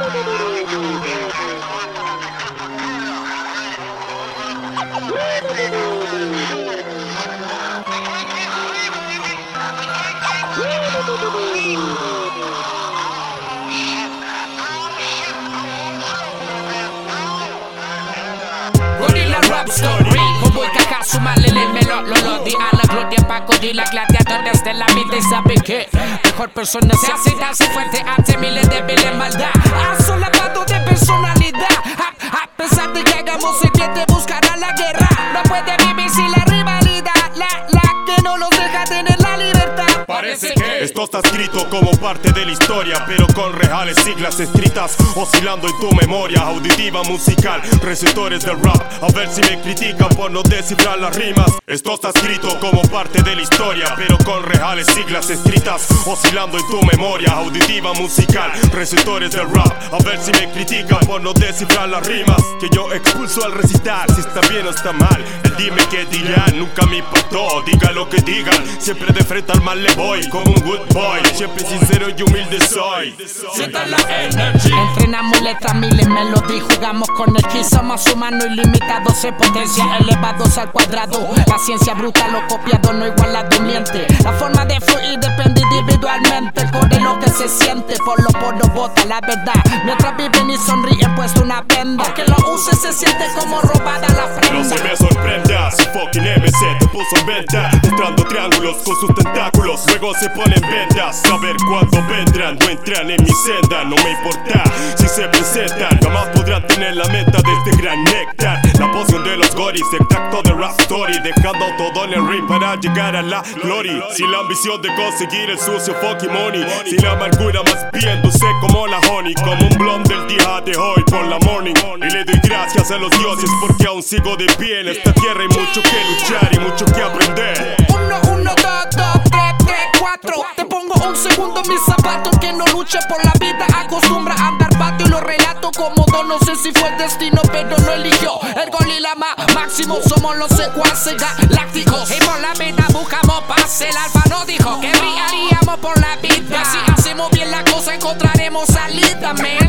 Gorilla Rap Story. Homeboy caca su malele lo di a la gloria Paco y la gladiadores de la vida y sabe que mejor persona se hace darse fuerte ante miles de débiles maldad. Asolapado de personalidad, a pesar de que hagamos secreto buscará la guerra. No puede vivir sin la rivalidad, la que no los deja tener la libertad. Parece que esto está escrito como parte de la historia, pero con reales siglas escritas oscilando en tu memoria auditiva musical. Receptores del rap, a ver si me critican por no descifrar las rimas. Esto está escrito como parte de la historia, pero con reales siglas escritas oscilando en tu memoria auditiva musical. Receptores del rap, a ver si me critican por no descifrar las rimas que yo expulso al recitar. Si está bien o está mal, el dime que dirán nunca me impactó. Diga lo que digan, siempre de frente al mal le voy como un good boy, siempre sincero y humilde soy. Sienta la energy. Entrenamos letras, miles melodías, jugamos con el ki. Somos humanos ilimitados en potencia, elevados al cuadrado. La ciencia bruta, lo copiado, no igualado miente. La forma de fluir depende individualmente. El core lo que se siente, por lo bota la verdad. Mientras viven y sonríen, puesto una venda. Aunque lo use se siente como robada la prenda. No se me sorprenda si fucking MC te puso en venta, mostrando triángulos con sus tentáculos. Luego se ponen vendas, saber cuándo vendrán. No entran en mi senda, no me importa si se presentan. Jamás podrán tener la meta de este gran néctar. La poción de los goris, extracto de rap story, dejando todo en el ring para llegar a la glory. Sin la ambición de conseguir el sucio fucking money, sin la amargura más bien dulce como la honey, como un blond del día de hoy por la morning. Y le doy gracias a los dioses porque aún sigo de pie en esta tierra. Hay mucho que luchar y mucho que aprender. 1, 1, 2, 2, 3, 3, 4. Te pongo un segundo en mis zapatos. Que no lucha por la vida acostumbra a andar pato. Y lo relato como don. No sé si fue el destino, pero no eligió el gorila máximo. Somos los secuaces galácticos y por la vida buscamos paz. El alfa no dijo que brillaríamos por la vida. Si hacemos bien la cosa encontraremos salida, man.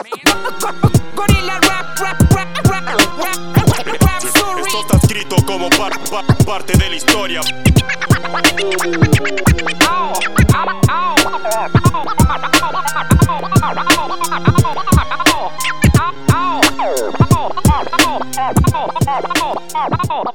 Gorilla rap story. Esto está escrito como parte de la historia. Oh.